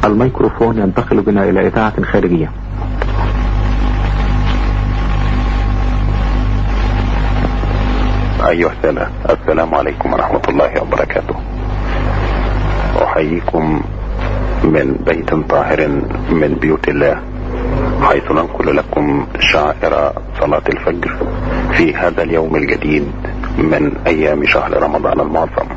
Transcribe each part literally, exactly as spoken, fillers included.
الميكروفون ينتقل بنا إلى إذاعة خارجية. أيها السادة، السلام عليكم ورحمة الله وبركاته. أحييكم من بيت طاهر من بيوت الله، حيث ننقل لكم شعائر صلاة الفجر في هذا اليوم الجديد من أيام شهر رمضان المعظم.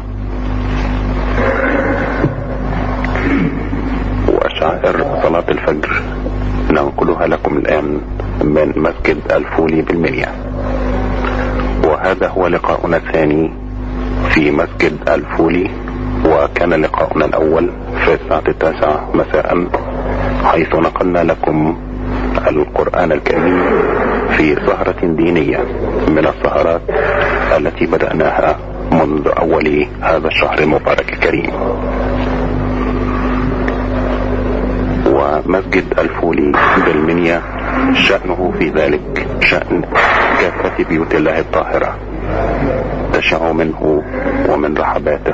وشعائر صلاة الفجر ننقلها لكم الآن من مسجد الفولي بالمنيا، وهذا هو لقاؤنا الثاني في مسجد الفولي. وكان لقاؤنا الأول في الساعة التاسعة مساء، حيث نقلنا لكم القرآن الكريم في سهرة دينية من السهرات التي بدأناها منذ أول هذا الشهر المبارك الكريم. ومسجد الفولي بالمنيا شأنه في ذلك شأن كافة بيوت الله الطاهرة، تشع منه ومن رحباته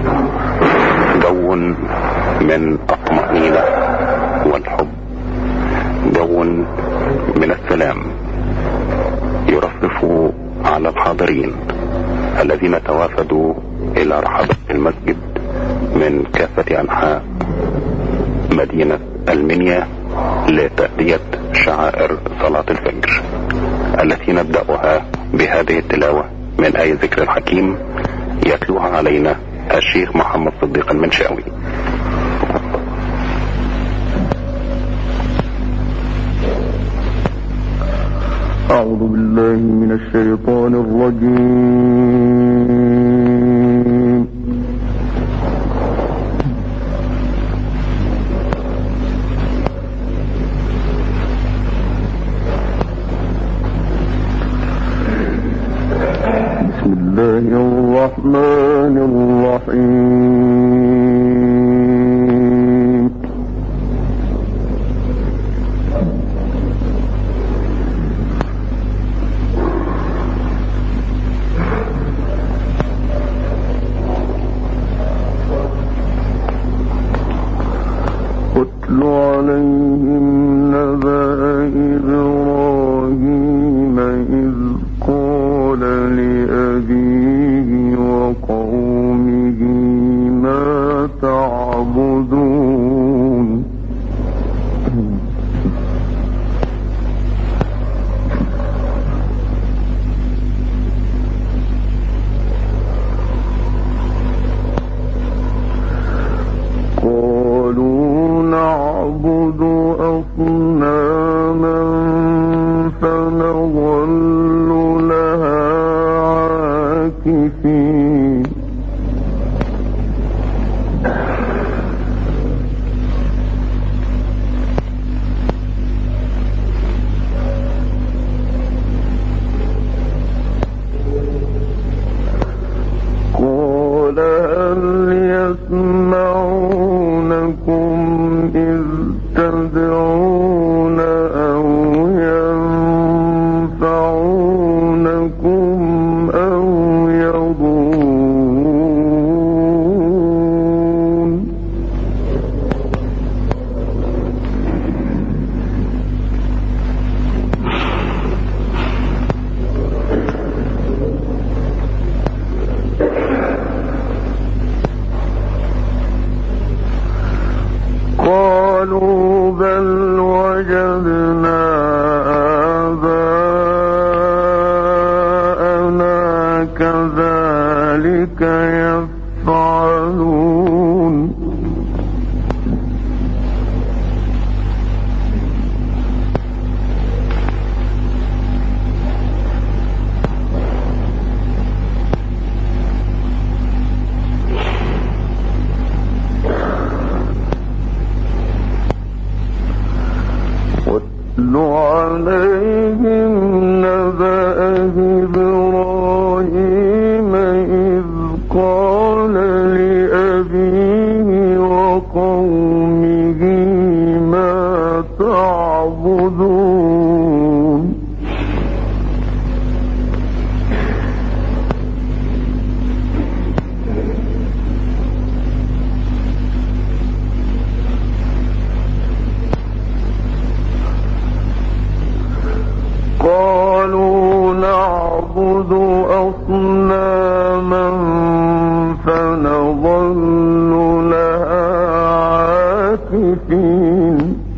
جو من الطمأنينة والحب، جو من السلام يرفرف على الحاضرين الذين توافدوا إلى رحبة المسجد من كافة أنحاء مدينة المنيا لتأدية شعائر صلاة الفجر، التي نبدأها بهذه التلاوة من آية ذكر الحكيم يتلوها علينا الشيخ محمد صديق المنشاوي. أعوذ بالله من الشيطان الرجيم. بسم الله الرحمن الرحيم. اتل عليهم نبأ إبراهيم إذ قال لأبيه وقومه ما تعبدون. قالوا نعبد أصناما فنظل لها عاكفين. قال هل يسمعونكم إذ تدعون أو ينفعونكم أو يضرون. قالوا بل وجدنا آباءنا كذلك يفعلون. واتل عليهم نبأ إبراهيم إذ قال لأبيه وقومه ما تعبدون. نعبد أصناما فنظل لها عاكفين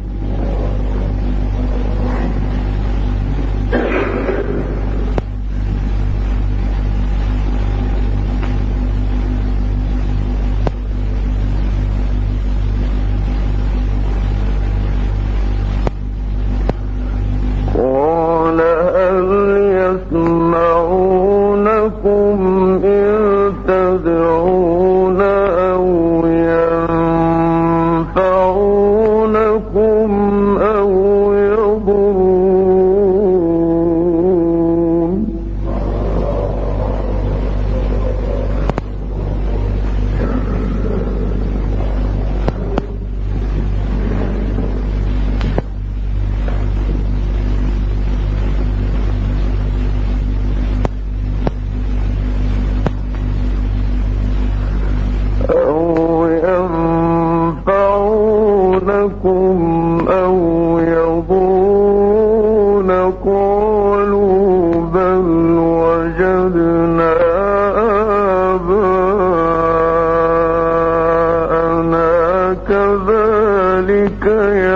كذلك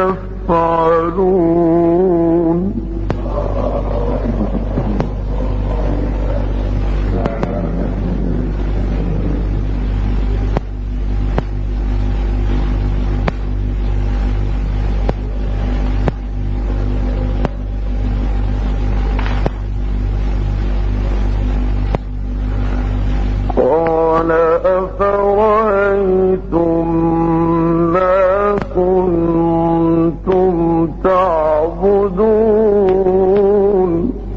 يفعلون قال أفرأيتم ما كنتم تعبدون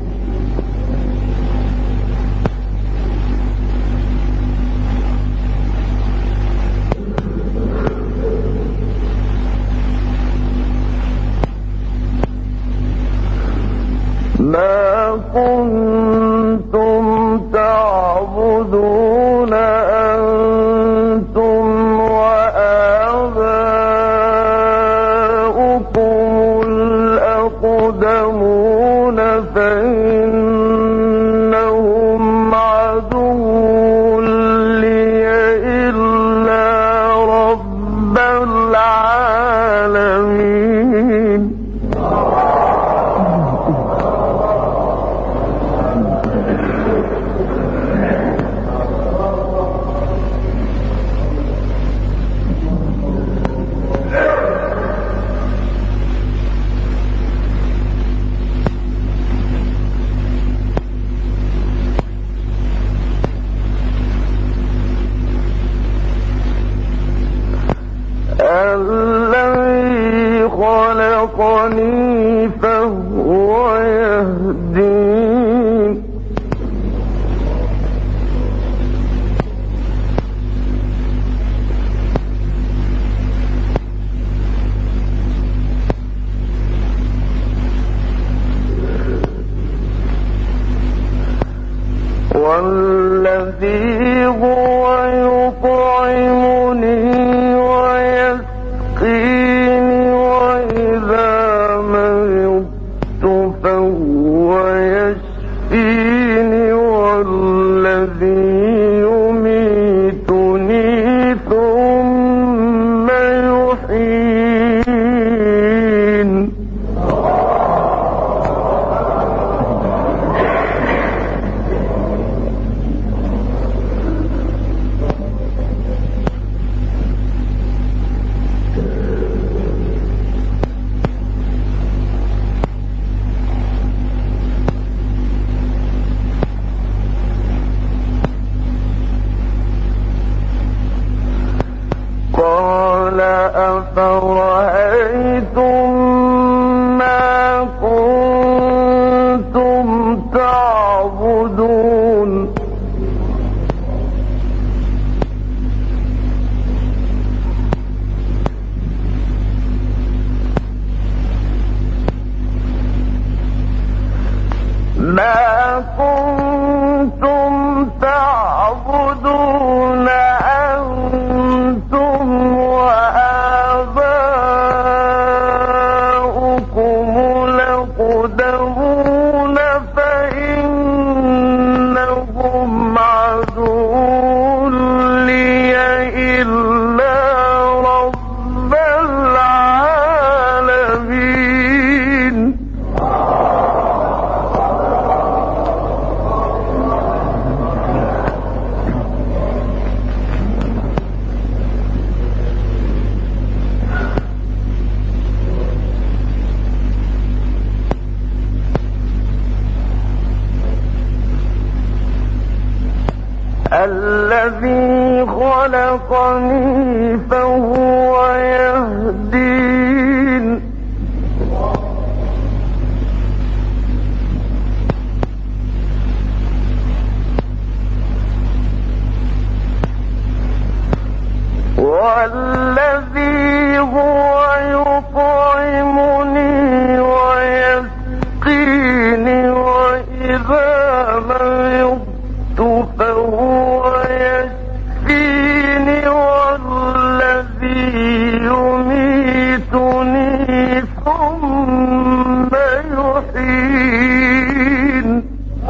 ما كنتم تعبدون أنتم وآباؤكم الأقدمون فإنهم عدو لي إلا رب العالمين الذي خلقني فهو يهدين والذي هو يطعمني ويسقيني وإذا مرضت فهو يشفيني والذي يميتني ثم يحيين قال أفرأيتم ما كنتم تعبدون ما كنتم تعبدون أنتم وآباؤكم الأقدمون فإنهم الذي خلقني فهو يهدين والذي هو يطعمني ويسقيني وإذا مرضت فهو يشفيني والذي يميتني ثم يحيين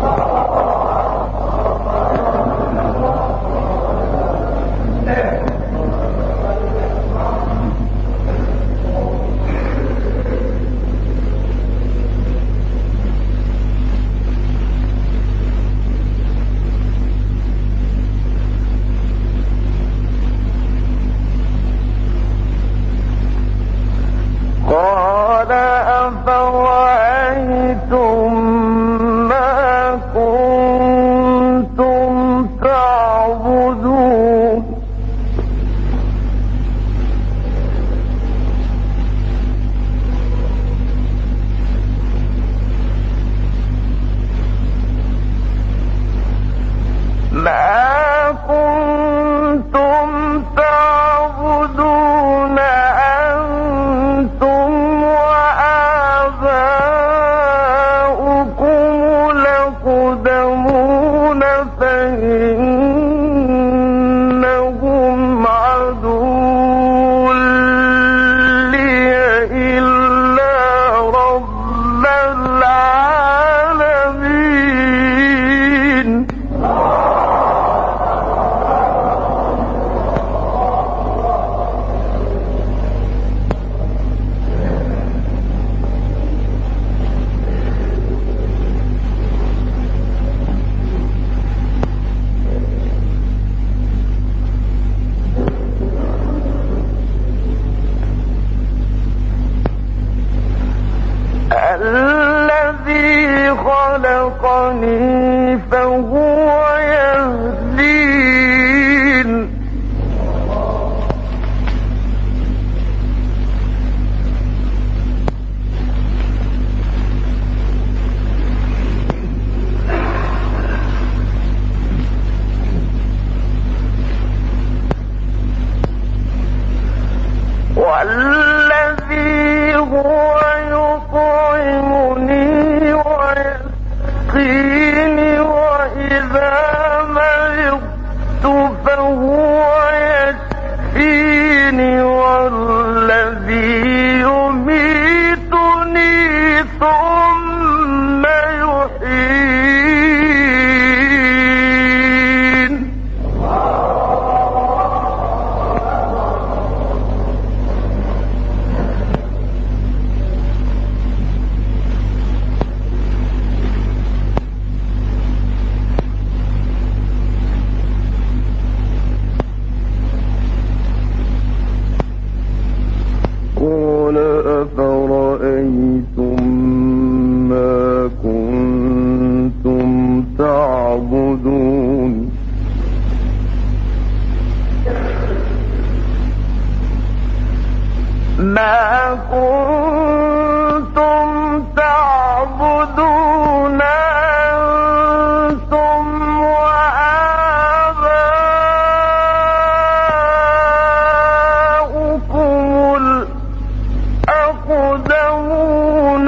قال أفرأيتم ما كنتم تعبدون ما كنتم تعبدون أنتم وآباؤكم الأقدمون فإنهم عدو لي إلا رب العالمين الذي خلقني فهو يهدين والذي هو يطعمني ويسقيني وإذا مرضت فهو يشفيني والذي يميتني ثم يحيين قال أفرأيتم ما كنتم تعبدون ما كنتم تعبدون أنتم وآباؤكم الأقدمون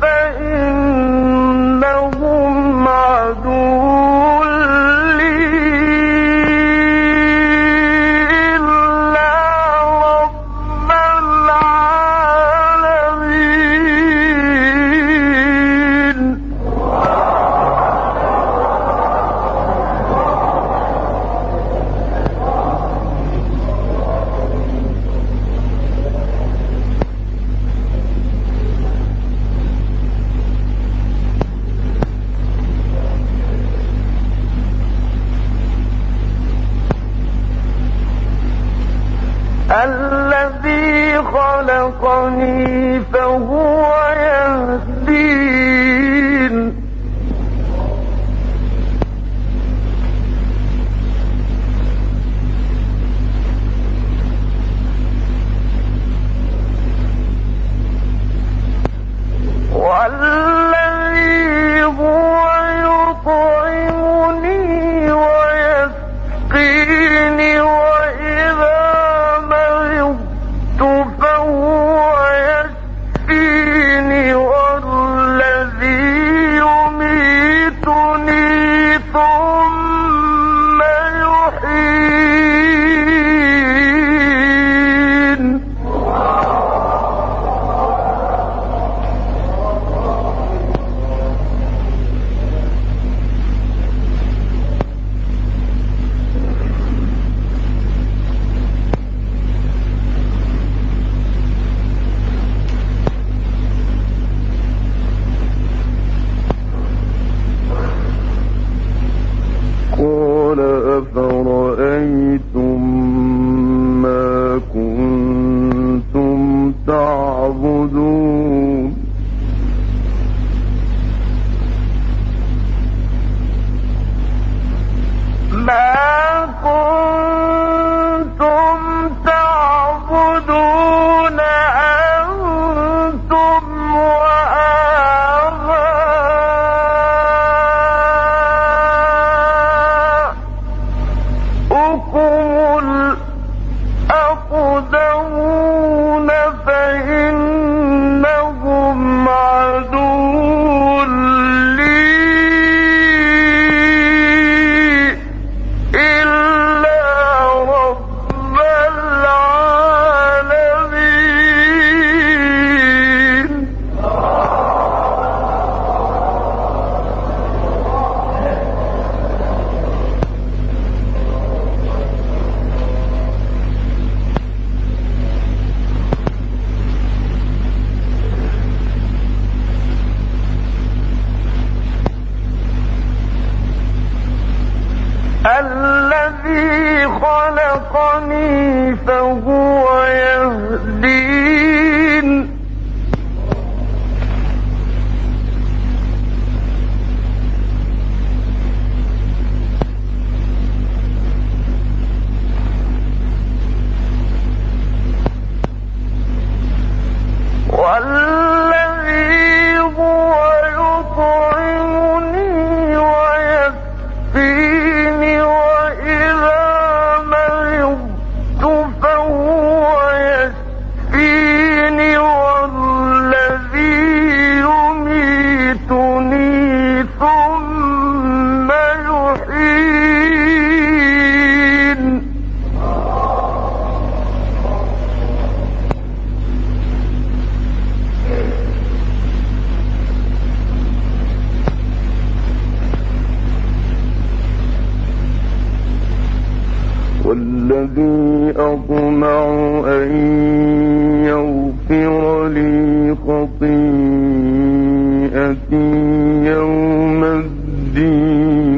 فإنهم عدو لي إلا رب العالمين الذي خلقني فهو يهدين أفرأيتم ما كنتم تعبدون ما كنتم تعبدون أنتم وآباؤكم الأقدمون فإنهم عدو لي إلا رب العالمين. الذي خلقني فهو يهدين والذي هو يطعمني ويسقيني وإذا مرضت فهو يشفيني والذي يميتني ثم يحيين. والذي أطمع أن يغفر لي خطيئتي يوم الدين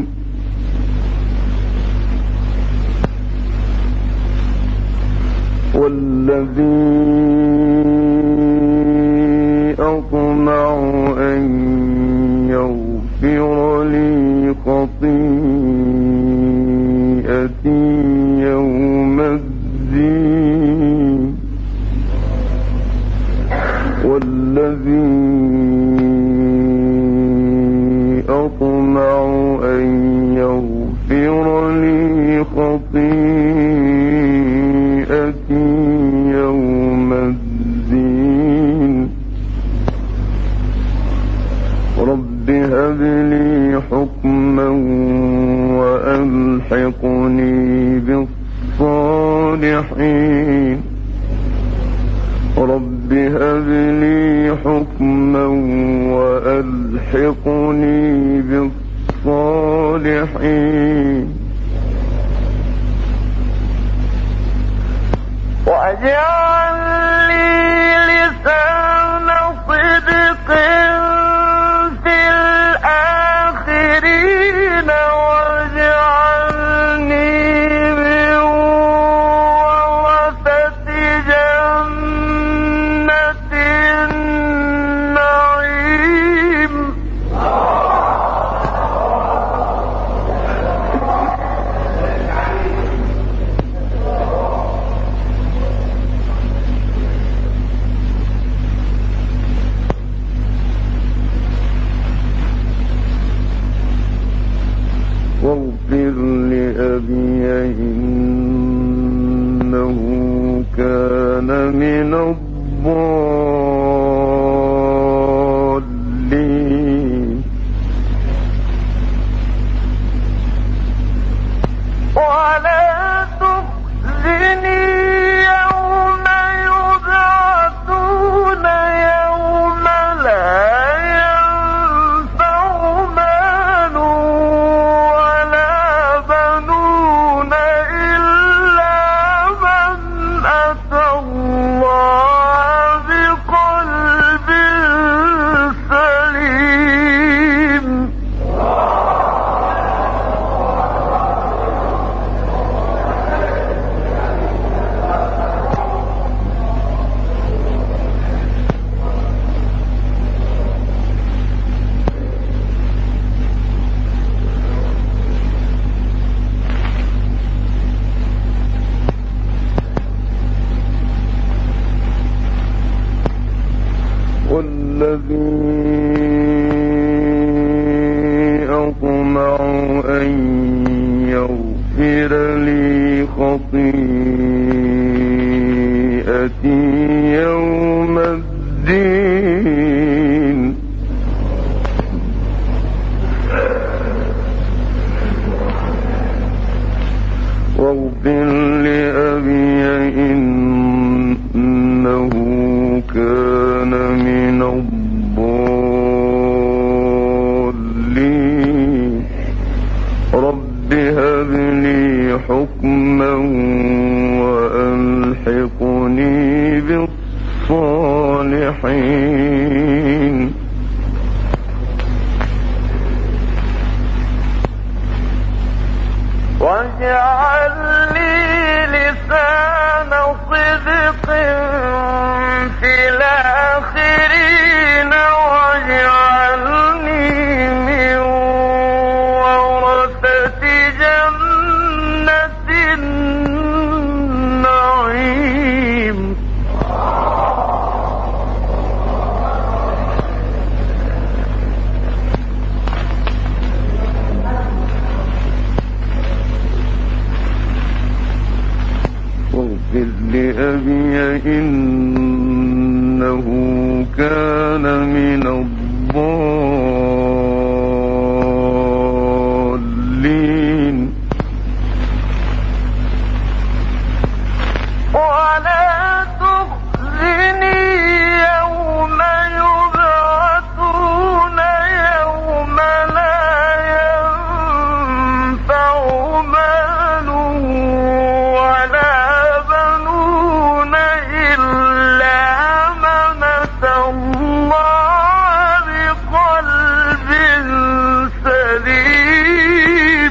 والذي أطمع أن يغفر لي خطيئتي يوم الدين والذي أطمع أن يغفر لي خطيئتي يوم الدين رب هب لي حكما وألحقني بالصالحين رب هب لي حكما وألحقني بالصالحين واجعل لي لسان صدق في الآخرين واجعلني من ورثة جنة النعيم. واغفر لأبي إنه كان من الضالين ولا تخزني يوم يبعثون يوم لا ينفع مال ولا بنون إلا من أتى الله أن يغفر لي خطيئتي يوم الدين واغفر لأبي إنه كان من الضالين رب هب لي حكما وألحقني بالصالحين واجعل لي لسان صدق في الآخرين واجعلني من ورثة جنة النعيم واغفر لأبي إنه كان من الضالين ولا تخزني يوم يبعثون يوم لا ينفع مال ولا بنون إلا من أتى الله بقلب سليم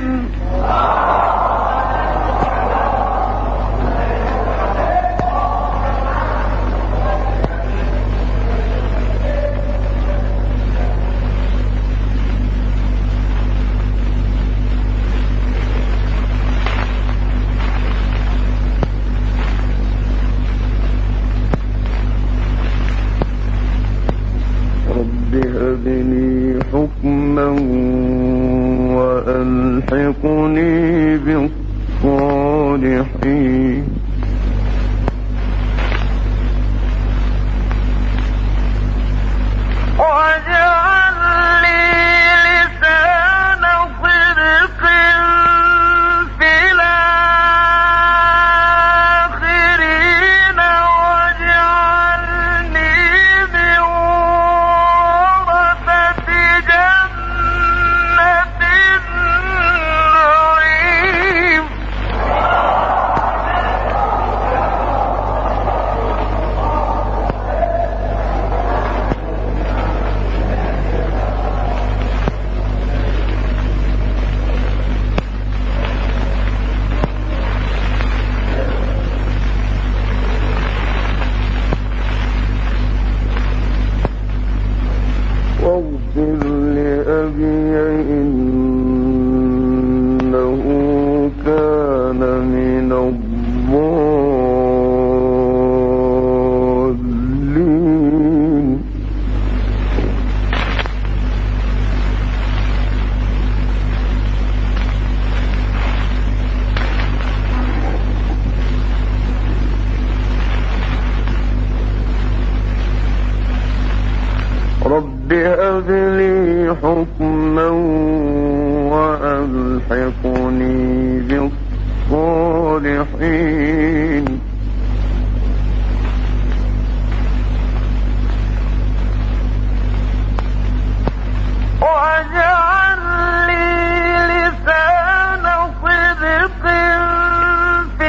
رب هب لي حكما وألحقني بالصالحين واجعل لي لسان صدق في الآخرين واجعلني من ورثة جنة النعيم واغفر لأبي إنه كان من الضالين رب هب لي حكما وألحقني بالصالحين واجعل لي لسان صدق في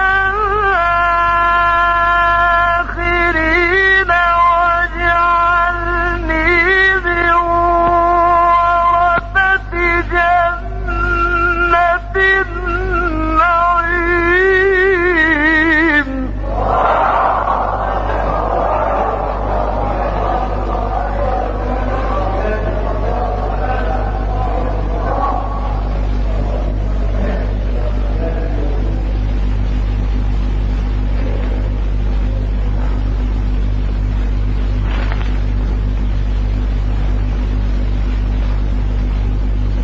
الآخرين واجعلني من ورثة جنة النعيم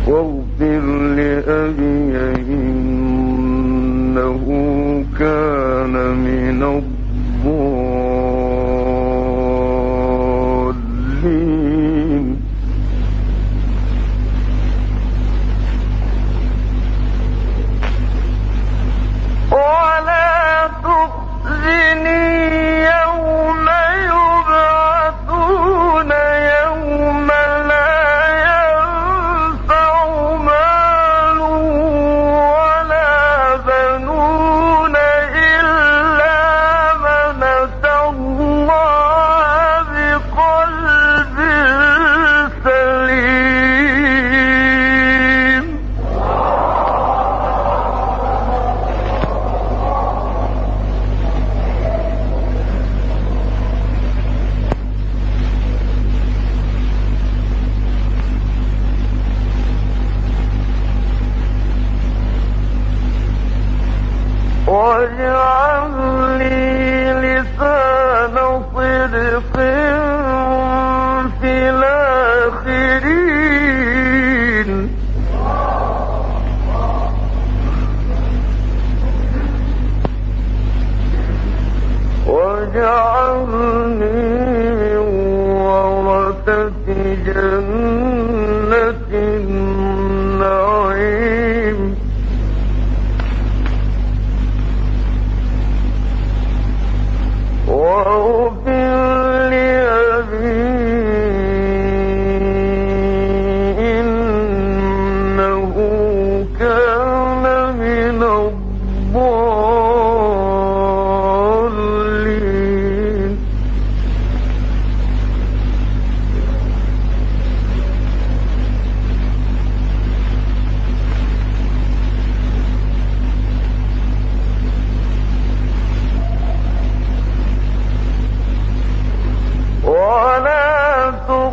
واغفر لأبي إنه كان من الضالين ولا تخزني يوم يبعثون يوم لا ينفع مال ولا بنون إلا من أتى الله بقلب سليم. واجعل لي لسان صدق في الآخرين واجعلني من ورثة جنة النعيم واغفر لأبي إنه كان من الضالين ولا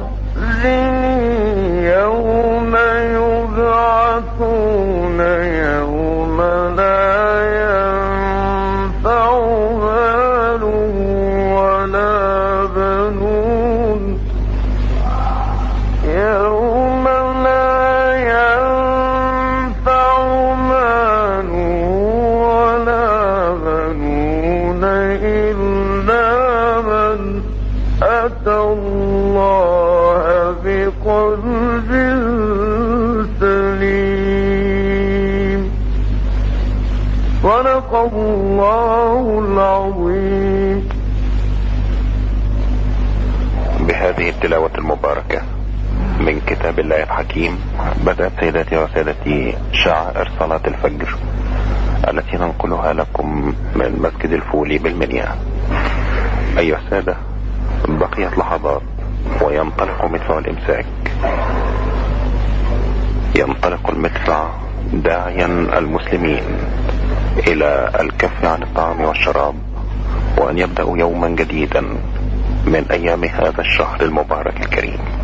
تخزني يوم يبعثون يوم لا ينفع مال ولا بنون يوم لا ينفع مال ولا بنون إلا من أتى الله بقلب سليم. صدق الله العظيم. بهذه التلاوة المباركة من كتاب الله الحكيم بدأت سيداتي وسادتي شعائر صلاة الفجر التي ننقلها لكم من مسجد الفولي بالمنيا. أيها السادة، بقيت لحظات وينطلق مدفع الإمساك. ينطلق المدفع داعيا المسلمين إلى الكف عن الطعام والشراب وأن يبدأوا يوما جديدا من أيام هذا الشهر المبارك الكريم.